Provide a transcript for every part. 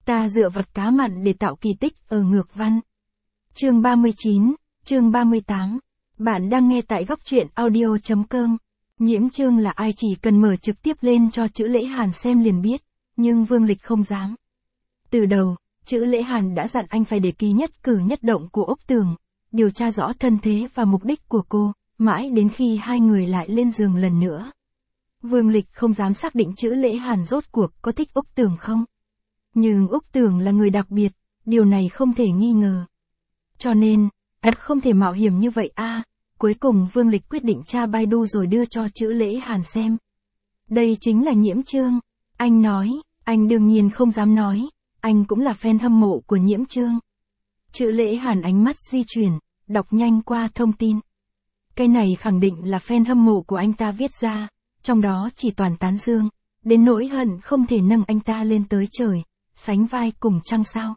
Ta dựa vật cá mặn để tạo kỳ tích ở ngược văn. Chương 39, chương 38. Bạn đang nghe tại góc truyện audio.com. Nhiễm Chương là ai chỉ cần mở trực tiếp lên cho chữ Lễ Hàn xem liền biết, nhưng Vương Lịch không dám. Từ đầu, chữ Lễ Hàn đã dặn anh phải để ký nhất cử nhất động của Úc Tường, điều tra rõ thân thế và mục đích của cô, mãi đến khi hai người lại lên giường lần nữa. Vương Lịch không dám xác định chữ Lễ Hàn rốt cuộc có thích Úc Tường không. Nhưng Úc Tường là người đặc biệt, điều này không thể nghi ngờ. Cho nên, không thể mạo hiểm như vậy a. Cuối cùng Vương Lịch quyết định tra Baidu rồi đưa cho chữ Lễ Hàn xem. Đây chính là Nhiễm Chương. Anh nói, anh đương nhiên không dám nói, anh cũng là fan hâm mộ của Nhiễm Chương. Chữ Lễ Hàn ánh mắt di chuyển, đọc nhanh qua thông tin. Cái này khẳng định là fan hâm mộ của anh ta viết ra, trong đó chỉ toàn tán dương, đến nỗi hận không thể nâng anh ta lên tới trời, sánh vai cùng trăng sao.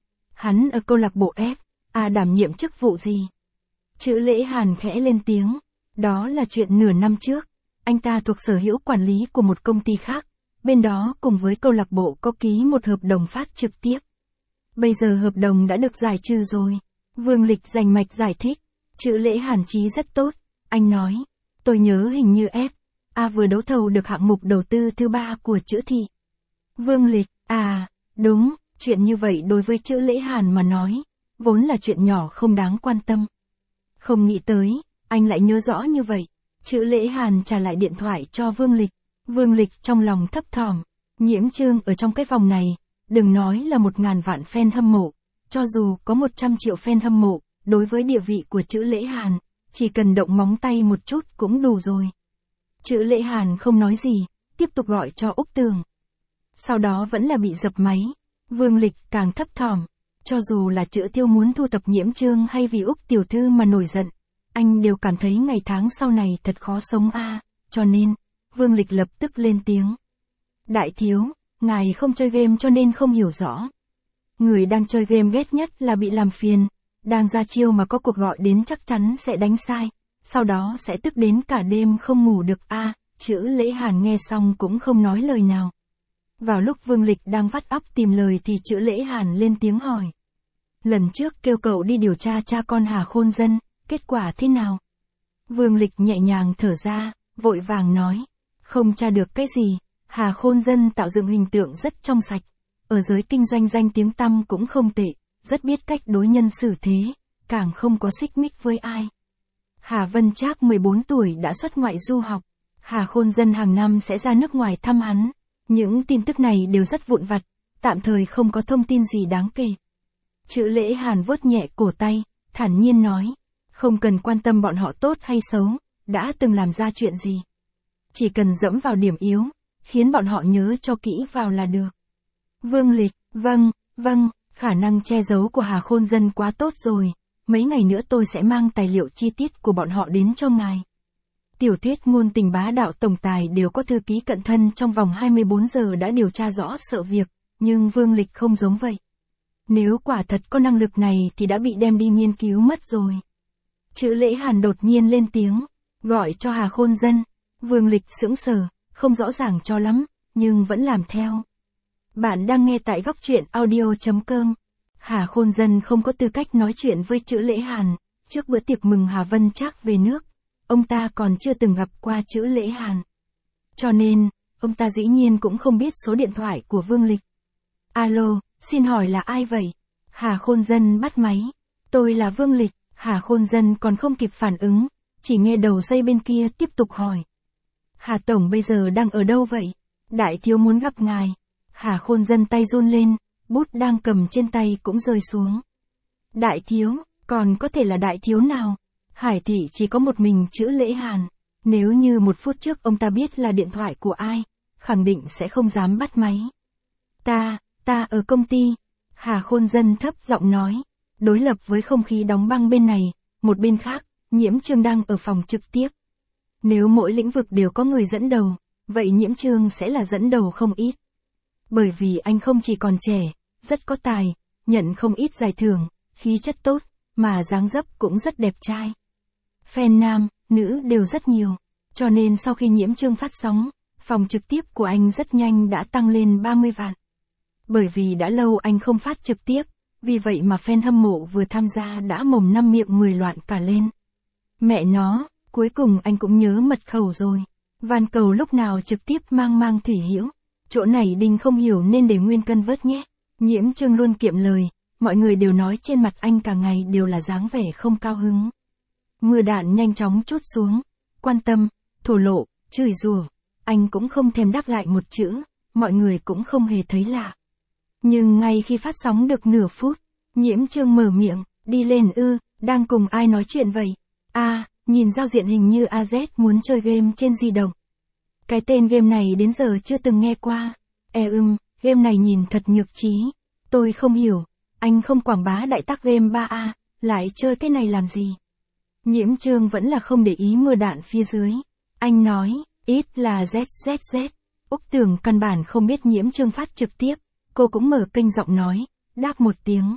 Hắn ở câu lạc bộ F, đảm nhiệm chức vụ gì? Chữ Lễ Hàn khẽ lên tiếng, đó là chuyện nửa năm trước, anh ta thuộc sở hữu quản lý của một công ty khác, bên đó cùng với câu lạc bộ có ký một hợp đồng phát trực tiếp. Bây giờ hợp đồng đã được giải trừ rồi. Vương Lịch rành mạch giải thích, chữ Lễ Hàn trí rất tốt, anh nói, tôi nhớ hình như F, vừa đấu thầu được hạng mục đầu tư thứ 3 của chữ thị. Vương Lịch, đúng, chuyện như vậy đối với chữ Lễ Hàn mà nói, vốn là chuyện nhỏ không đáng quan tâm. Không nghĩ tới, anh lại nhớ rõ như vậy. Chữ Lễ Hàn trả lại điện thoại cho Vương Lịch. Vương Lịch trong lòng thấp thỏm, Nhiễm Chương ở trong cái vòng này, đừng nói là 1000 vạn fan hâm mộ, cho dù có 100 triệu fan hâm mộ, đối với địa vị của chữ Lễ Hàn, chỉ cần động móng tay một chút cũng đủ rồi. Chữ Lễ Hàn không nói gì, tiếp tục gọi cho Úc Tường. Sau đó vẫn là bị dập máy. Vương Lịch càng thấp thỏm, cho dù là chữ Tiêu muốn thu thập Nhiễm Chương hay vì Úc tiểu thư mà nổi giận, anh đều cảm thấy ngày tháng sau này thật khó sống cho nên, Vương Lịch lập tức lên tiếng. Đại thiếu, ngài không chơi game cho nên không hiểu rõ. Người đang chơi game ghét nhất là bị làm phiền, đang ra chiêu mà có cuộc gọi đến chắc chắn sẽ đánh sai, sau đó sẽ tức đến cả đêm không ngủ được chữ Lễ Hàn nghe xong cũng không nói lời nào. Vào lúc Vương Lịch đang vắt óc tìm lời thì chữ Lễ Hàn lên tiếng hỏi. Lần trước kêu cậu đi điều tra cha con Hà Khôn Dân, kết quả thế nào? Vương Lịch nhẹ nhàng thở ra, vội vàng nói. Không tra được cái gì, Hà Khôn Dân tạo dựng hình tượng rất trong sạch. Ở giới kinh doanh danh tiếng tăm cũng không tệ, rất biết cách đối nhân xử thế, càng không có xích mích với ai. Hà Vân Trác 14 tuổi đã xuất ngoại du học. Hà Khôn Dân hàng năm sẽ ra nước ngoài thăm hắn. Những tin tức này đều rất vụn vặt, tạm thời không có thông tin gì đáng kể. Chữ Lễ Hàn vuốt nhẹ cổ tay, thản nhiên nói, không cần quan tâm bọn họ tốt hay xấu, đã từng làm ra chuyện gì. Chỉ cần dẫm vào điểm yếu, khiến bọn họ nhớ cho kỹ vào là được. Vương Lịch, vâng, khả năng che giấu của Hà Khôn Dân quá tốt rồi, mấy ngày nữa tôi sẽ mang tài liệu chi tiết của bọn họ đến cho ngài. Tiểu thuyết ngôn tình bá đạo tổng tài đều có thư ký cận thân trong vòng 24 giờ đã điều tra rõ sự việc, nhưng Vương Lịch không giống vậy. Nếu quả thật có năng lực này thì đã bị đem đi nghiên cứu mất rồi. Chữ Lễ Hàn đột nhiên lên tiếng, gọi cho Hà Khôn Dân. Vương Lịch sững sờ, không rõ ràng cho lắm, nhưng vẫn làm theo. Bạn đang nghe tại góc truyện audio.com. Hà Khôn Dân không có tư cách nói chuyện với chữ Lễ Hàn, trước bữa tiệc mừng Hà Vân Trác về nước. Ông ta còn chưa từng gặp qua chữ Lễ Hàn. Cho nên, ông ta dĩ nhiên cũng không biết số điện thoại của Vương Lịch. Alo, xin hỏi là ai vậy? Hà Khôn Dân bắt máy. Tôi là Vương Lịch. Hà Khôn Dân còn không kịp phản ứng, chỉ nghe đầu dây bên kia tiếp tục hỏi. Hà Tổng bây giờ đang ở đâu vậy? Đại thiếu muốn gặp ngài. Hà Khôn Dân tay run lên, bút đang cầm trên tay cũng rơi xuống. Đại thiếu, còn có thể là đại thiếu nào? Hải thị chỉ có một mình chữ Lễ Hàn. Nếu như 1 phút trước ông ta biết là điện thoại của ai, khẳng định sẽ không dám bắt máy. Ta ở công ty. Hà Khôn Dân thấp giọng nói. Đối lập với không khí đóng băng bên này, một bên khác, Nhiễm Chương đang ở phòng trực tiếp. Nếu mỗi lĩnh vực đều có người dẫn đầu, vậy Nhiễm Chương sẽ là dẫn đầu không ít. Bởi vì anh không chỉ còn trẻ, rất có tài, nhận không ít giải thưởng, khí chất tốt, mà dáng dấp cũng rất đẹp trai. Fan nam, nữ đều rất nhiều, cho nên sau khi Nhiễm Chương phát sóng, phòng trực tiếp của anh rất nhanh đã tăng lên 30 vạn. Bởi vì đã lâu anh không phát trực tiếp, vì vậy mà fan hâm mộ vừa tham gia đã mồm năm miệng mười loạn cả lên. Mẹ nó, cuối cùng anh cũng nhớ mật khẩu rồi. Van cầu lúc nào trực tiếp mang Thủy Hiểu. Chỗ này Đinh không hiểu nên để nguyên cân vớt nhé. Nhiễm Trương luôn kiệm lời, mọi người đều nói trên mặt anh cả ngày đều là dáng vẻ không cao hứng. Mưa đạn nhanh chóng trút xuống, quan tâm, thổ lộ, chửi rủa, anh cũng không thèm đáp lại một chữ, mọi người cũng không hề thấy lạ. Nhưng ngay khi phát sóng được nửa phút, Nhiễm Trương mở miệng, đi lên đang cùng ai nói chuyện vậy? Nhìn giao diện hình như AZ muốn chơi game trên di động. Cái tên game này đến giờ chưa từng nghe qua. Game này nhìn thật nhược trí. Tôi không hiểu, anh không quảng bá đại tác game 3A, lại chơi cái này làm gì? Nhiễm Trương vẫn là không để ý mưa đạn phía dưới. Anh nói, ít là ZZZ. Úc Tưởng căn bản không biết Nhiễm Trương phát trực tiếp, cô cũng mở kênh giọng nói, đáp một tiếng.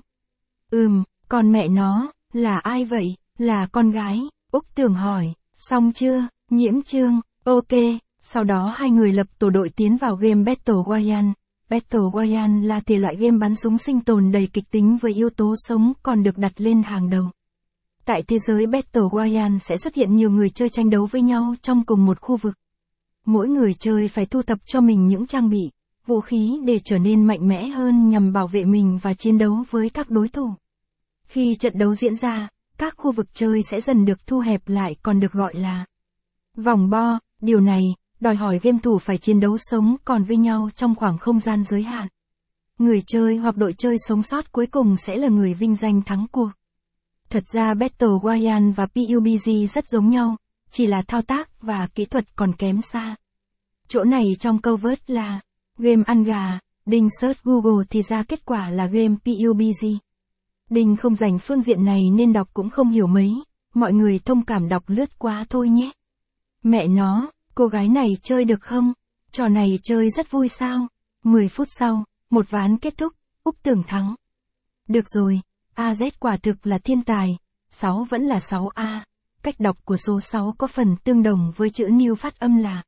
Còn mẹ nó, là ai vậy? Là con gái, Úc Tưởng hỏi, xong chưa? Nhiễm Trương, ok, sau đó hai người lập tổ đội tiến vào game Battle Royale. Battle Royale là thể loại game bắn súng sinh tồn đầy kịch tính với yếu tố sống còn được đặt lên hàng đầu. Tại thế giới Battle Royale sẽ xuất hiện nhiều người chơi tranh đấu với nhau trong cùng một khu vực. Mỗi người chơi phải thu thập cho mình những trang bị, vũ khí để trở nên mạnh mẽ hơn nhằm bảo vệ mình và chiến đấu với các đối thủ. Khi trận đấu diễn ra, các khu vực chơi sẽ dần được thu hẹp lại còn được gọi là vòng bo. Điều này đòi hỏi game thủ phải chiến đấu sống còn với nhau trong khoảng không gian giới hạn. Người chơi hoặc đội chơi sống sót cuối cùng sẽ là người vinh danh thắng cuộc. Thật ra Battle Royale và PUBG rất giống nhau, chỉ là thao tác và kỹ thuật còn kém xa. Chỗ này trong câu vớt là game ăn gà, Đinh search Google thì ra kết quả là game PUBG. Đinh không dành phương diện này nên đọc cũng không hiểu mấy, mọi người thông cảm đọc lướt qua thôi nhé. Mẹ nó, cô gái này chơi được không? Trò này chơi rất vui sao? 10 phút sau, một ván kết thúc, Úc Tưởng thắng. Được rồi, AZ quả thực là thiên tài, 6 vẫn là 6A. Cách đọc của số 6 có phần tương đồng với chữ New phát âm là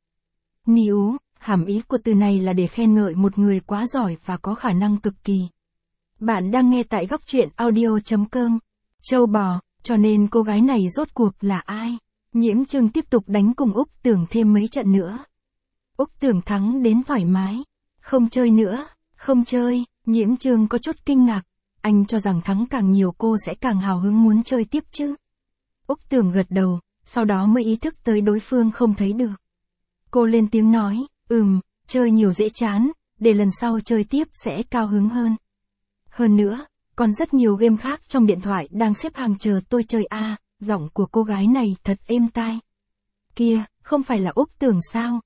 New, hàm ý của từ này là để khen ngợi một người quá giỏi và có khả năng cực kỳ. Bạn đang nghe tại góc truyện audio.com. Châu bò, cho nên cô gái này rốt cuộc là ai? Nhiễm Trương tiếp tục đánh cùng Úc Tưởng thêm mấy trận nữa. Úc Tưởng thắng đến thoải mái. Không chơi nữa, không chơi. Nhiễm Trương có chút kinh ngạc. Anh cho rằng thắng càng nhiều cô sẽ càng hào hứng muốn chơi tiếp chứ. Úc Tưởng gật đầu, sau đó mới ý thức tới đối phương không thấy được. Cô lên tiếng nói, chơi nhiều dễ chán, để lần sau chơi tiếp sẽ cao hứng hơn. Hơn nữa, còn rất nhiều game khác trong điện thoại đang xếp hàng chờ tôi chơi giọng của cô gái này thật êm tai. Kia, không phải là Úc Tưởng sao?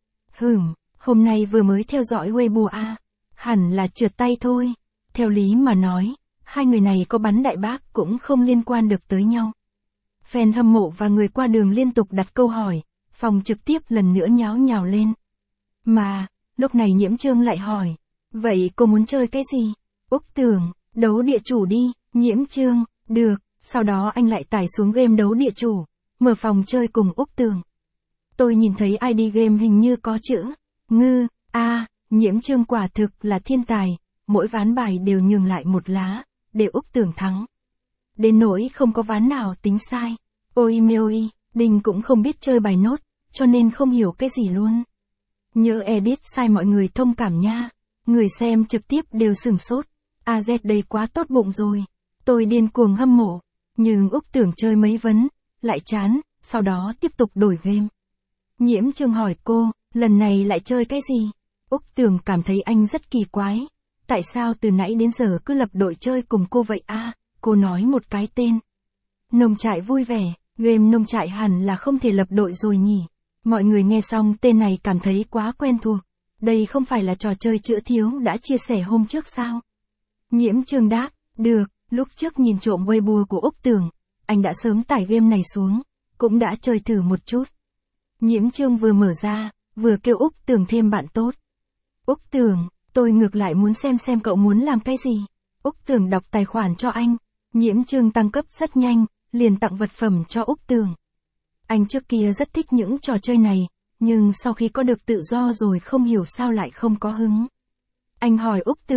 Hôm nay vừa mới theo dõi Weibo hẳn là trượt tay thôi. Theo lý mà nói, hai người này có bắn đại bác cũng không liên quan được tới nhau. Fan hâm mộ và người qua đường liên tục đặt câu hỏi, phòng trực tiếp lần nữa nháo nhào lên. Mà, lúc này Nhiễm Trương lại hỏi, vậy cô muốn chơi cái gì? Úc Tưởng, đấu địa chủ đi. Nhiễm Trương, được. Sau đó anh lại tải xuống game đấu địa chủ, mở phòng chơi cùng Úc Tưởng. Tôi nhìn thấy ID game hình như có chữ Ngư. Nhiễm Trương quả thực là thiên tài, mỗi ván bài đều nhường lại một lá, để Úc Tưởng thắng. Đến nỗi không có ván nào tính sai. Ôi, Đinh cũng không biết chơi bài nốt, cho nên không hiểu cái gì luôn. Nhớ edit sai mọi người thông cảm nha. Người xem trực tiếp đều sửng sốt. AZ đây quá tốt bụng rồi. Tôi điên cuồng hâm mộ. Nhưng Úc Tưởng chơi mấy vấn, lại chán, sau đó tiếp tục đổi game. Nhiễm Trương hỏi cô, lần này lại chơi cái gì? Úc Tưởng cảm thấy anh rất kỳ quái. Tại sao từ nãy đến giờ cứ lập đội chơi cùng cô vậy Cô nói một cái tên. Nông trại vui vẻ, game nông trại hẳn là không thể lập đội rồi nhỉ. Mọi người nghe xong tên này cảm thấy quá quen thuộc. Đây không phải là trò chơi chữa thiếu đã chia sẻ hôm trước sao? Nhiễm Trương đáp, được, lúc trước nhìn trộm Weibo của Úc Tưởng, anh đã sớm tải game này xuống, cũng đã chơi thử một chút. Nhiễm Trương vừa mở ra, vừa kêu Úc Tưởng thêm bạn tốt. Úc Tưởng, tôi ngược lại muốn xem cậu muốn làm cái gì. Úc Tưởng đọc tài khoản cho anh. Nhiễm Trương tăng cấp rất nhanh, liền tặng vật phẩm cho Úc Tưởng. Anh trước kia rất thích những trò chơi này, nhưng sau khi có được tự do rồi không hiểu sao lại không có hứng. Anh hỏi Úc Tưởng,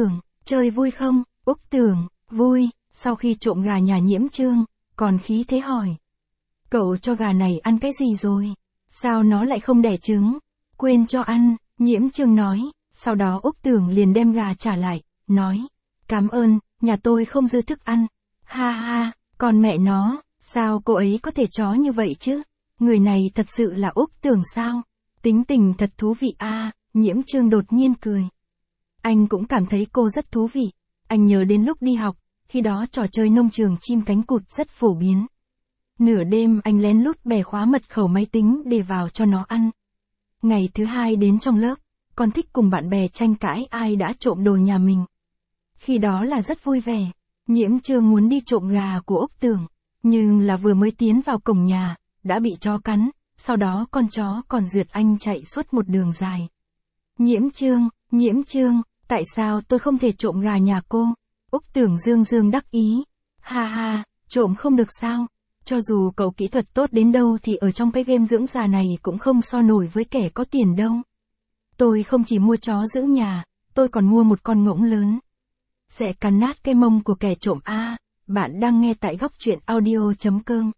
chơi vui không? Úc Tưởng, vui, sau khi trộm gà nhà Nhiễm Trương, còn khí thế hỏi. Cậu cho gà này ăn cái gì rồi? Sao nó lại không đẻ trứng? Quên cho ăn, Nhiễm Trương nói, sau đó Úc Tưởng liền đem gà trả lại, nói. Cảm ơn, nhà tôi không dư thức ăn. Ha ha, còn mẹ nó, sao cô ấy có thể chó như vậy chứ? Người này thật sự là Úc Tưởng sao? Tính tình thật thú vị a. Nhiễm Trương đột nhiên cười. Anh cũng cảm thấy cô rất thú vị. Anh nhớ đến lúc đi học, khi đó trò chơi nông trường chim cánh cụt rất phổ biến. Nửa đêm anh lén lút bẻ khóa mật khẩu máy tính để vào cho nó ăn. Ngày thứ hai đến trong lớp, còn thích cùng bạn bè tranh cãi ai đã trộm đồ nhà mình. Khi đó là rất vui vẻ. Nhiễm Trương muốn đi trộm gà của Úc Tưởng, nhưng là vừa mới tiến vào cổng nhà, đã bị chó cắn, sau đó con chó còn rượt anh chạy suốt một đường dài. Nhiễm Trương, tại sao tôi không thể trộm gà nhà cô? Úc Tưởng dương dương đắc ý. Ha ha, trộm không được sao? Cho dù cậu kỹ thuật tốt đến đâu thì ở trong cái game dưỡng gà này cũng không so nổi với kẻ có tiền đâu. Tôi không chỉ mua chó giữ nhà, tôi còn mua một con ngỗng lớn. Sẽ cắn nát cái mông của kẻ trộm a. Bạn đang nghe tại góc truyện audio.com.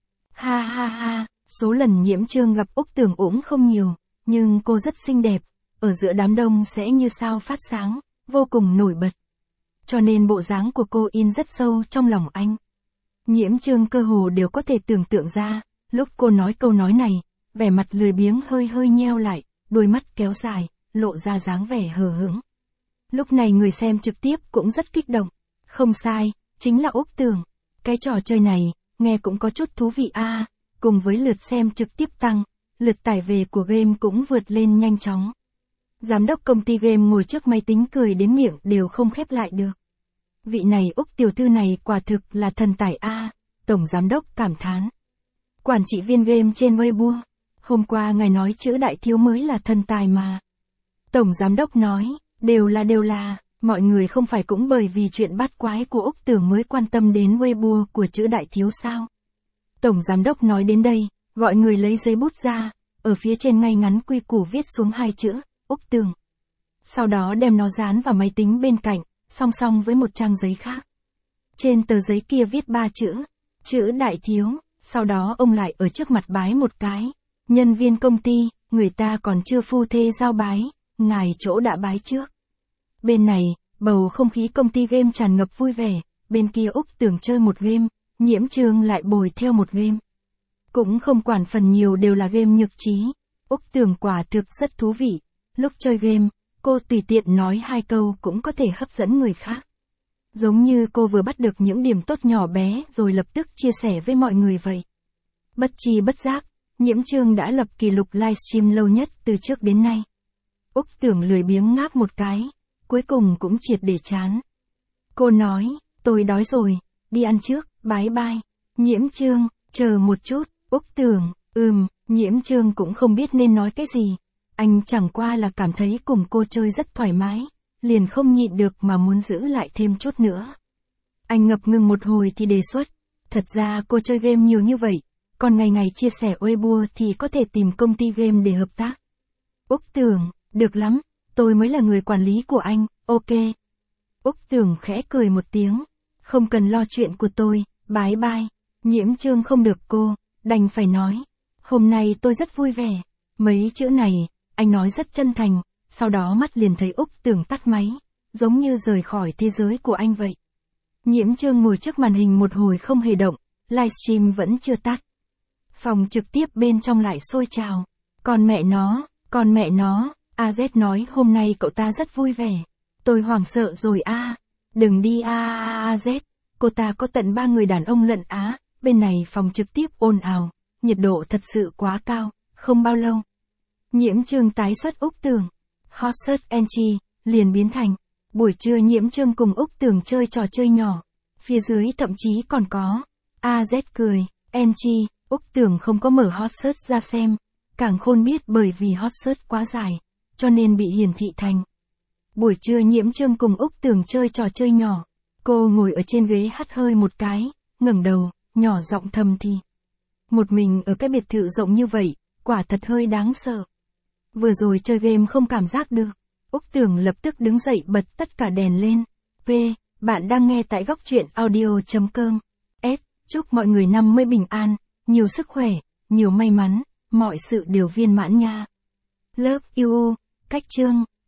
Ha ha ha, số lần Nhiễm Trương gặp Úc Tưởng cũng không nhiều, nhưng cô rất xinh đẹp, ở giữa đám đông sẽ như sao phát sáng, vô cùng nổi bật. Cho nên bộ dáng của cô in rất sâu trong lòng anh. Nhiễm Trương cơ hồ đều có thể tưởng tượng ra, lúc cô nói câu nói này, vẻ mặt lười biếng hơi hơi nheo lại, đôi mắt kéo dài, lộ ra dáng vẻ hờ hững. Lúc này người xem trực tiếp cũng rất kích động. Không sai, chính là Úc Tưởng. Cái trò chơi này, nghe cũng có chút thú vị a. Cùng với lượt xem trực tiếp tăng, lượt tải về của game cũng vượt lên nhanh chóng. Giám đốc công ty game ngồi trước máy tính cười đến miệng đều không khép lại được. Vị này Úc tiểu thư này quả thực là thần tài a. Tổng giám đốc cảm thán. Quản trị viên game trên Weibo. Hôm qua ngài nói chữ đại thiếu mới là thần tài mà. Tổng giám đốc nói, đều là, mọi người không phải cũng bởi vì chuyện bát quái của Úc Tưởng mới quan tâm đến Weibo của chữ đại thiếu sao. Tổng giám đốc nói đến đây, gọi người lấy giấy bút ra, ở phía trên ngay ngắn quy củ viết xuống 2 chữ, Úc Tưởng. Sau đó đem nó dán vào máy tính bên cạnh, song song với một trang giấy khác. Trên tờ giấy kia viết 3 chữ đại thiếu, sau đó ông lại ở trước mặt bái một cái. Nhân viên công ty, người ta còn chưa phu thê giao bái, ngài chỗ đã bái trước. Bên này, bầu không khí công ty game tràn ngập vui vẻ, bên kia Úc Tưởng chơi một game, Nhiễm Trương lại bồi theo một game. Cũng không quản phần nhiều đều là game nhược trí. Úc Tưởng quả thực rất thú vị. Lúc chơi game, cô tùy tiện nói 2 câu cũng có thể hấp dẫn người khác. Giống như cô vừa bắt được những điểm tốt nhỏ bé rồi lập tức chia sẻ với mọi người vậy. Bất chi bất giác, Nhiễm Trương đã lập kỷ lục livestream lâu nhất từ trước đến nay. Úc Tưởng lười biếng ngáp một cái, cuối cùng cũng triệt để chán. Cô nói, tôi đói rồi, đi ăn trước, bye bye. Nhiễm Trương, chờ một chút, Úc Tưởng, Nhiễm Trương cũng không biết nên nói cái gì. Anh chẳng qua là cảm thấy cùng cô chơi rất thoải mái, liền không nhịn được mà muốn giữ lại thêm chút nữa. Anh ngập ngừng một hồi thì đề xuất, thật ra cô chơi game nhiều như vậy, còn ngày ngày chia sẻ Weibo thì có thể tìm công ty game để hợp tác. Úc Tưởng, được lắm, tôi mới là người quản lý của anh, ok. Úc Tưởng khẽ cười một tiếng, không cần lo chuyện của tôi, bye bye. Nhiễm Trương không được cô, đành phải nói, hôm nay tôi rất vui vẻ. Mấy chữ này, anh nói rất chân thành, sau đó mắt liền thấy Úc Tưởng tắt máy, giống như rời khỏi thế giới của anh vậy. Nhiễm Trương ngồi trước màn hình một hồi không hề động, livestream vẫn chưa tắt. Phòng trực tiếp bên trong lại sôi trào. Còn mẹ nó, AZ nói hôm nay cậu ta rất vui vẻ. Tôi hoảng sợ rồi a. Đừng đi AZ, cô ta có tận 3 người đàn ông lận á. Bên này phòng trực tiếp ồn ào, nhiệt độ thật sự quá cao, không bao lâu. Nhiễm Trương tái xuất Úc Tưởng, hot search entry, liền biến thành. Buổi trưa Nhiễm Trương cùng Úc Tưởng chơi trò chơi nhỏ. Phía dưới thậm chí còn có. AZ cười, entry, Úc Tưởng không có mở hot search ra xem. Càng khôn biết bởi vì hot search quá dài, cho nên bị hiển thị thành. Buổi trưa Nhiễm Trương cùng Úc Tưởng chơi trò chơi nhỏ. Cô ngồi ở trên ghế hắt hơi một cái, ngẩng đầu, nhỏ giọng thầm thì. Một mình ở cái biệt thự rộng như vậy, quả thật hơi đáng sợ. Vừa rồi chơi game không cảm giác được. Úc Tưởng lập tức đứng dậy bật tất cả đèn lên. P. Bạn đang nghe tại góc truyện audio.com. S. Chúc mọi người năm mới bình an, nhiều sức khỏe, nhiều may mắn, mọi sự đều viên mãn nha. Love you. Cách chương